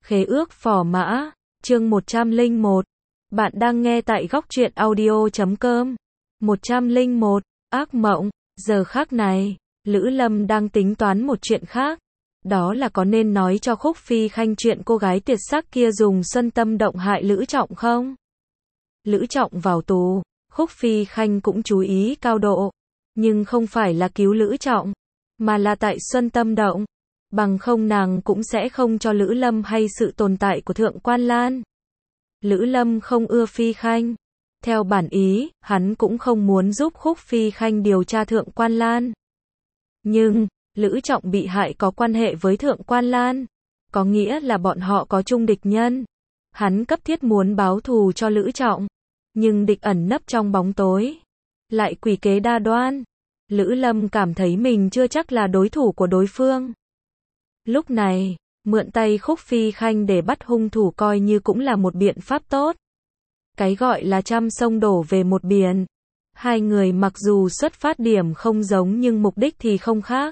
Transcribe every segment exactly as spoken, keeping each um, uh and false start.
Khế ước phò mã, chương một trăm lẻ một. Bạn đang nghe tại góc truyện audio chấm com. một trăm lẻ một, ác mộng, giờ khắc này, Lữ Lâm đang tính toán một chuyện khác. Đó là có nên nói cho Khúc Phi Khanh chuyện cô gái tuyệt sắc kia dùng xuân tâm động hại Lữ Trọng không? Lữ Trọng vào tù, Khúc Phi Khanh cũng chú ý cao độ. Nhưng không phải là cứu Lữ Trọng, mà là tại xuân tâm động. Bằng không nàng cũng sẽ không cho Lữ Lâm hay sự tồn tại của Thượng Quan Lan. Lữ Lâm không ưa Phi Khanh. Theo bản ý, hắn cũng không muốn giúp Khúc Phi Khanh điều tra Thượng Quan Lan. Nhưng, Lữ Trọng bị hại có quan hệ với Thượng Quan Lan. Có nghĩa là bọn họ có chung địch nhân. Hắn cấp thiết muốn báo thù cho Lữ Trọng. Nhưng địch ẩn nấp trong bóng tối. Lại quỷ kế đa đoan. Lữ Lâm cảm thấy mình chưa chắc là đối thủ của đối phương. Lúc này, mượn tay Khúc Phi Khanh để bắt hung thủ coi như cũng là một biện pháp tốt. Cái gọi là trăm sông đổ về một biển. Hai người mặc dù xuất phát điểm không giống nhưng mục đích thì không khác.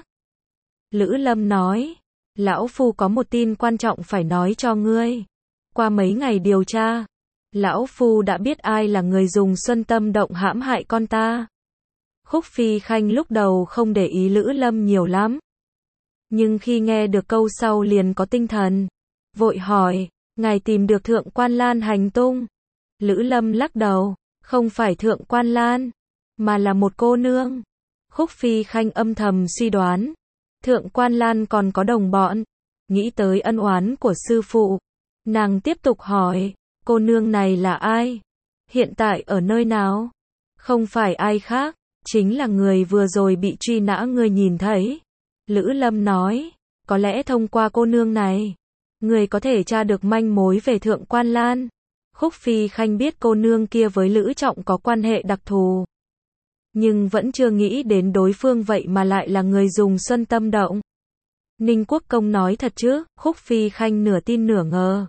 Lữ Lâm nói, lão phu có một tin quan trọng phải nói cho ngươi. Qua mấy ngày điều tra, lão phu đã biết ai là người dùng xuân tâm động hãm hại con ta. Khúc Phi Khanh lúc đầu không để ý Lữ Lâm nhiều lắm. Nhưng khi nghe được câu sau liền có tinh thần. Vội hỏi, ngài tìm được Thượng Quan Lan hành tung? Lữ Lâm lắc đầu, không phải Thượng Quan Lan, mà là một cô nương. Khúc Phi Khanh âm thầm suy đoán, Thượng Quan Lan còn có đồng bọn. Nghĩ tới ân oán của sư phụ, nàng tiếp tục hỏi, cô nương này là ai? Hiện tại ở nơi nào? Không phải ai khác, chính là người vừa rồi bị truy nã ngươi nhìn thấy. Lữ Lâm nói, có lẽ thông qua cô nương này, người có thể tra được manh mối về Thượng Quan Lan. Khúc Phi Khanh biết cô nương kia với Lữ Trọng có quan hệ đặc thù. Nhưng vẫn chưa nghĩ đến đối phương vậy mà lại là người dùng xuân tâm động. Ninh Quốc Công nói thật chứ? Khúc Phi Khanh nửa tin nửa ngờ.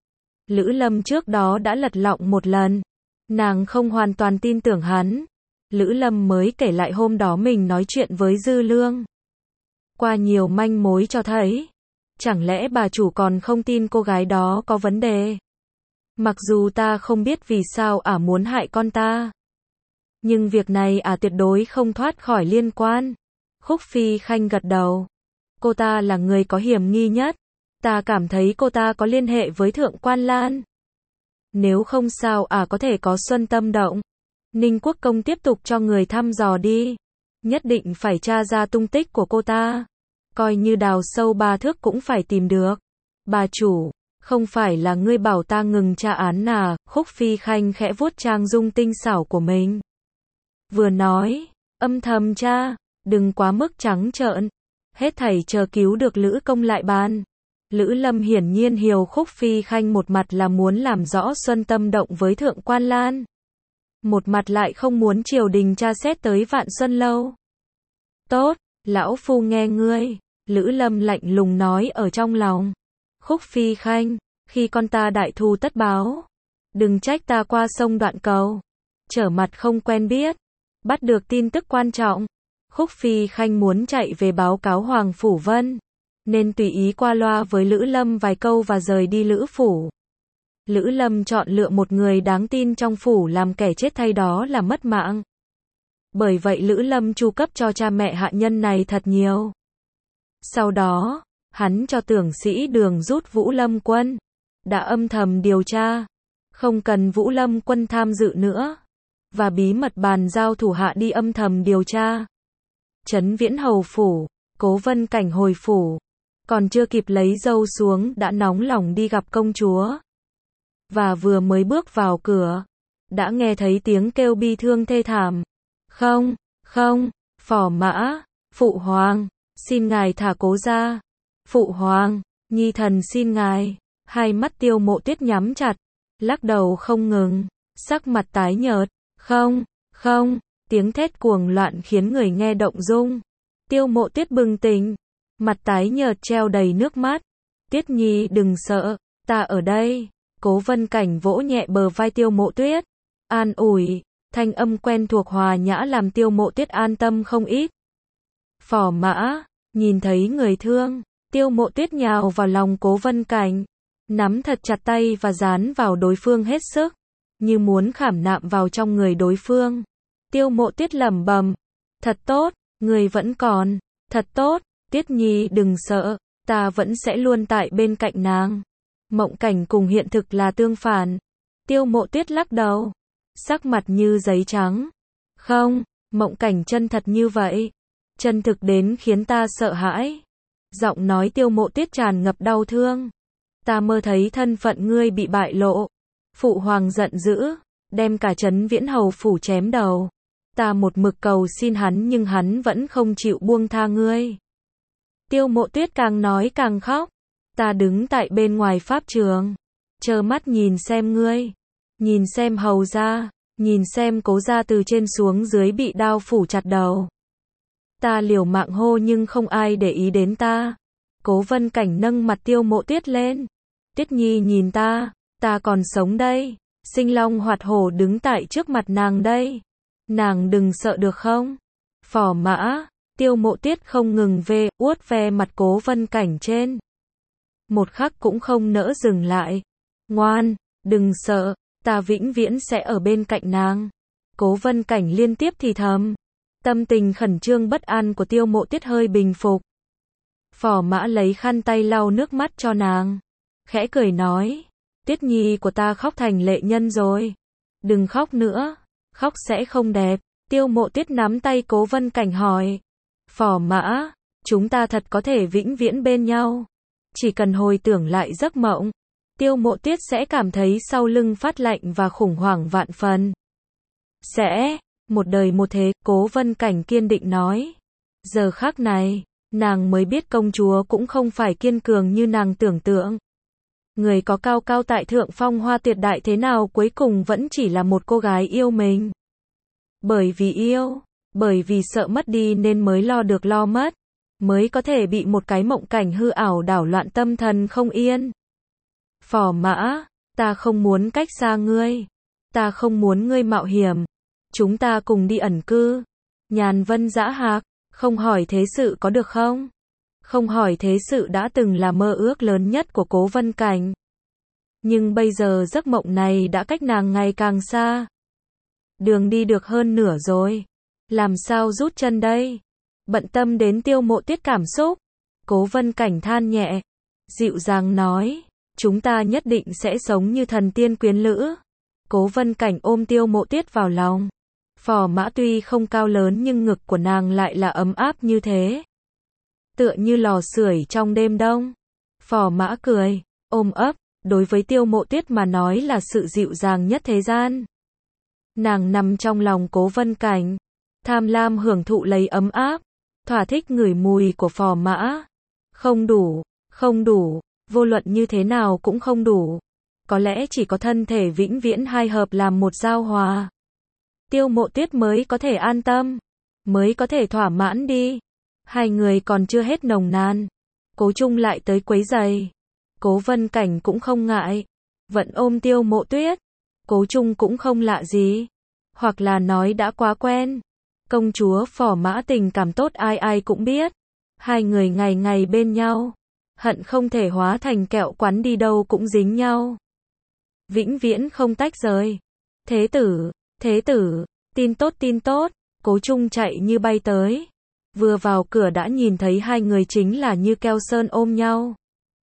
Lữ Lâm trước đó đã lật lọng một lần. Nàng không hoàn toàn tin tưởng hắn. Lữ Lâm mới kể lại hôm đó mình nói chuyện với Dư Lương. Qua nhiều manh mối cho thấy, chẳng lẽ bà chủ còn không tin cô gái đó có vấn đề? Mặc dù ta không biết vì sao ả muốn hại con ta, nhưng việc này ả tuyệt đối không thoát khỏi liên quan. Khúc Phi Khanh gật đầu. Cô ta là người có hiểm nghi nhất. Ta cảm thấy cô ta có liên hệ với Thượng Quan Lan. Nếu không sao ả có thể có xuân tâm động. Ninh Quốc Công tiếp tục cho người thăm dò đi. Nhất định phải tra ra tung tích của cô ta. Coi như đào sâu ba thước cũng phải tìm được. Bà chủ, không phải là ngươi bảo ta ngừng tra án à? Khúc Phi Khanh khẽ vuốt trang dung tinh xảo của mình. Vừa nói, âm thầm tra, đừng quá mức trắng trợn. Hết thảy chờ cứu được Lữ Công lại bàn. Lữ Lâm hiển nhiên hiểu Khúc Phi Khanh một mặt là muốn làm rõ xuân tâm động với Thượng Quan Lan. Một mặt lại không muốn triều đình tra xét tới Vạn Xuân Lâu. Tốt, lão phu nghe ngươi. Lữ Lâm lạnh lùng nói ở trong lòng. Khúc Phi Khanh, khi con ta đại thù tất báo, đừng trách ta qua sông đoạn cầu, trở mặt không quen biết. Bắt được tin tức quan trọng, Khúc Phi Khanh muốn chạy về báo cáo Hoàng Phủ Vân, nên tùy ý qua loa với Lữ Lâm vài câu và rời đi Lữ Phủ. Lữ Lâm chọn lựa một người đáng tin trong phủ làm kẻ chết thay đó là mất mạng. Bởi vậy Lữ Lâm chu cấp cho cha mẹ hạ nhân này thật nhiều. Sau đó, hắn cho tưởng sĩ Đường rút Vũ Lâm Quân, đã âm thầm điều tra, không cần Vũ Lâm Quân tham dự nữa, và bí mật bàn giao thủ hạ đi âm thầm điều tra. Trấn Viễn hầu phủ, Cố Vân Cảnh hồi phủ, còn chưa kịp lấy dâu xuống đã nóng lòng đi gặp công chúa. Và vừa mới bước vào cửa, đã nghe thấy tiếng kêu bi thương thê thảm. Không, không, phò mã, phụ hoàng, xin ngài thả Cố ra. Phụ hoàng, nhi thần xin ngài. Hai mắt Tiêu Mộ Tuyết nhắm chặt, lắc đầu không ngừng, sắc mặt tái nhợt. Không, không, tiếng thét cuồng loạn khiến người nghe động dung. Tiêu Mộ Tuyết bừng tỉnh, mặt tái nhợt treo đầy nước mắt. Tuyết nhi đừng sợ, ta ở đây. Cố Vân Cảnh vỗ nhẹ bờ vai Tiêu Mộ Tuyết, an ủi, thanh âm quen thuộc hòa nhã làm Tiêu Mộ Tuyết an tâm không ít. Phò mã, nhìn thấy người thương, Tiêu Mộ Tuyết nhào vào lòng Cố Vân Cảnh. nắm thật chặt tay và dán vào đối phương hết sức, như muốn khảm nạm vào trong người đối phương. Tiêu Mộ Tuyết lẩm bẩm, thật tốt, người vẫn còn, thật tốt, Tuyết Nhi đừng sợ, ta vẫn sẽ luôn tại bên cạnh nàng. Mộng cảnh cùng hiện thực là tương phản. Tiêu Mộ Tuyết lắc đầu, sắc mặt như giấy trắng. Không, mộng cảnh chân thật như vậy, chân thực đến khiến ta sợ hãi. Giọng nói Tiêu Mộ Tuyết tràn ngập đau thương. Ta mơ thấy thân phận ngươi bị bại lộ. Phụ hoàng giận dữ, đem cả Trấn Viễn Hầu phủ chém đầu. Ta một mực cầu xin hắn nhưng hắn vẫn không chịu buông tha ngươi. Tiêu Mộ Tuyết càng nói càng khóc. Ta đứng tại bên ngoài pháp trường, trơ mắt nhìn xem ngươi, nhìn xem hầu gia, nhìn xem cố gia từ trên xuống dưới bị đao phủ chặt đầu. Ta liều mạng hô nhưng không ai để ý đến ta. Cố Vân Cảnh nâng mặt Tiêu Mộ Tuyết lên. Tuyết Nhi nhìn ta, ta còn sống đây. Sinh long hoạt hổ đứng tại trước mặt nàng đây. Nàng đừng sợ được không? Phò mã, Tiêu Mộ Tuyết không ngừng ve, uốt ve mặt Cố Vân Cảnh trên. Một khắc cũng không nỡ dừng lại. Ngoan, đừng sợ, ta vĩnh viễn sẽ ở bên cạnh nàng. Cố Vân Cảnh liên tiếp thì thầm. Tâm tình khẩn trương bất an của Tiêu Mộ Tuyết hơi bình phục. Phò mã lấy khăn tay lau nước mắt cho nàng. Khẽ cười nói, Tuyết Nhi của ta khóc thành lệ nhân rồi. Đừng khóc nữa, khóc sẽ không đẹp. Tiêu Mộ Tuyết nắm tay Cố Vân Cảnh hỏi. Phò mã, chúng ta thật có thể vĩnh viễn bên nhau. Chỉ cần hồi tưởng lại giấc mộng, Tiêu Mộ Tuyết sẽ cảm thấy sau lưng phát lạnh và khủng hoảng vạn phần. Sẽ, một đời một thế, Cố Vân Cảnh kiên định nói. Giờ khắc này, nàng mới biết công chúa cũng không phải kiên cường như nàng tưởng tượng. Người có cao cao tại thượng phong hoa tuyệt đại thế nào cuối cùng vẫn chỉ là một cô gái yêu mình. Bởi vì yêu, bởi vì sợ mất đi nên mới lo được lo mất, mới có thể bị một cái mộng cảnh hư ảo đảo loạn tâm thần không yên. Phò mã, ta không muốn cách xa ngươi, ta không muốn ngươi mạo hiểm, chúng ta cùng đi ẩn cư. Nhàn Vân Dã Hạc, không hỏi thế sự có được không? Không hỏi thế sự đã từng là mơ ước lớn nhất của Cố Vân Cảnh. Nhưng bây giờ giấc mộng này đã cách nàng ngày càng xa. Đường đi được hơn nửa rồi. Làm sao rút chân đây? Bận tâm đến Tiêu Mộ Tuyết cảm xúc. Cố Vân Cảnh than nhẹ. Dịu dàng nói. Chúng ta nhất định sẽ sống như thần tiên quyến lữ. Cố Vân Cảnh ôm Tiêu Mộ Tuyết vào lòng. Phò mã tuy không cao lớn nhưng ngực của nàng lại là ấm áp như thế. Tựa như lò sưởi trong đêm đông. Phò mã cười, ôm ấp, đối với Tiêu Mộ Tuyết mà nói là sự dịu dàng nhất thế gian. Nàng nằm trong lòng Cố Vân Cảnh, tham lam hưởng thụ lấy ấm áp, thỏa thích ngửi mùi của phò mã. Không đủ, không đủ, vô luận như thế nào cũng không đủ. Có lẽ chỉ có thân thể vĩnh viễn hai hợp làm một giao hòa. Tiêu Mộ Tuyết mới có thể an tâm, mới có thể thỏa mãn đi. Hai người còn chưa hết nồng nàn. Cố Trung lại tới quấy giày. Cố Vân Cảnh cũng không ngại, vẫn ôm Tiêu Mộ Tuyết. Cố Trung cũng không lạ gì, hoặc là nói đã quá quen. Công chúa phò mã tình cảm tốt ai ai cũng biết. Hai người ngày ngày bên nhau, hận không thể hóa thành kẹo quắn đi đâu cũng dính nhau. Vĩnh viễn không tách rời. Thế tử, thế tử, tin tốt tin tốt. Cố Trung chạy như bay tới. Vừa vào cửa đã nhìn thấy hai người chính là như keo sơn ôm nhau.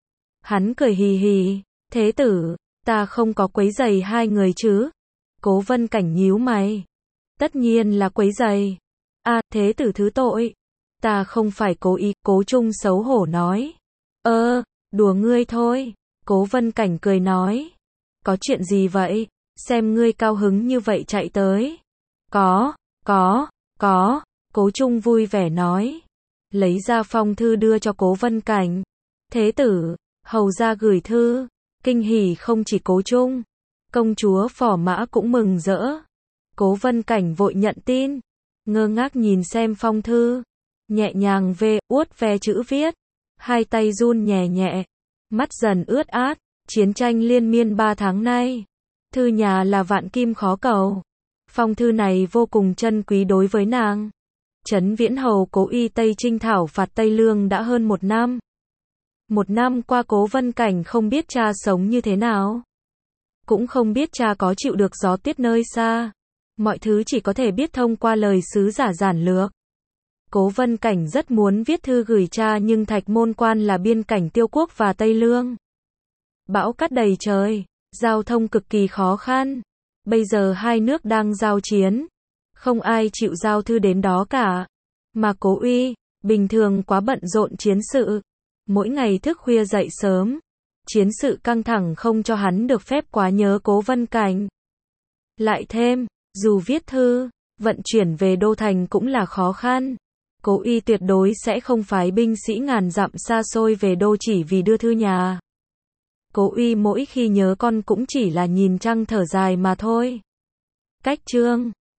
Hắn cười hì hì, thế tử, ta không có quấy giày hai người chứ. Cố Vân Cảnh nhíu mày. Tất nhiên là quấy giày. À, thế tử thứ tội. Ta không phải cố ý, Cố Trung xấu hổ nói. Ơ, đùa ngươi thôi. Cố Vân Cảnh cười nói. Có chuyện gì vậy? Xem ngươi cao hứng như vậy chạy tới. Có, có, có. Cố Trung vui vẻ nói. Lấy ra phong thư đưa cho Cố Vân Cảnh. Thế tử, hầu ra gửi thư. Kinh hỉ không chỉ Cố Trung, công chúa phò mã cũng mừng rỡ. Cố Vân Cảnh vội nhận tin, ngơ ngác nhìn xem phong thư, nhẹ nhàng ve, uốt ve chữ viết, hai tay run nhẹ nhẹ, mắt dần ướt át. Chiến tranh liên miên ba tháng nay, thư nhà là vạn kim khó cầu. Phong thư này vô cùng chân quý đối với nàng. Trấn Viễn Hầu cố ý Tây Trinh thảo phạt Tây Lương đã hơn một năm. Một năm qua Cố Vân Cảnh không biết cha sống như thế nào. Cũng không biết cha có chịu được gió tuyết nơi xa. Mọi thứ chỉ có thể biết thông qua lời sứ giả giản lược. Cố Vân Cảnh rất muốn viết thư gửi cha nhưng Thạch Môn Quan là biên cảnh Tiêu Quốc và Tây Lương. Bão cát đầy trời, giao thông cực kỳ khó khăn. Bây giờ hai nước đang giao chiến. Không ai chịu giao thư đến đó cả. Mà Cố Uy, bình thường quá bận rộn chiến sự. Mỗi ngày thức khuya dậy sớm. Chiến sự căng thẳng không cho hắn được phép quá nhớ Cố Vân Cảnh. Lại thêm, dù viết thư, vận chuyển về đô thành cũng là khó khăn. Cố Uy tuyệt đối sẽ không phái binh sĩ ngàn dặm xa xôi về đô chỉ vì đưa thư nhà. Cố Uy mỗi khi nhớ con cũng chỉ là nhìn trăng thở dài mà thôi. Cách chương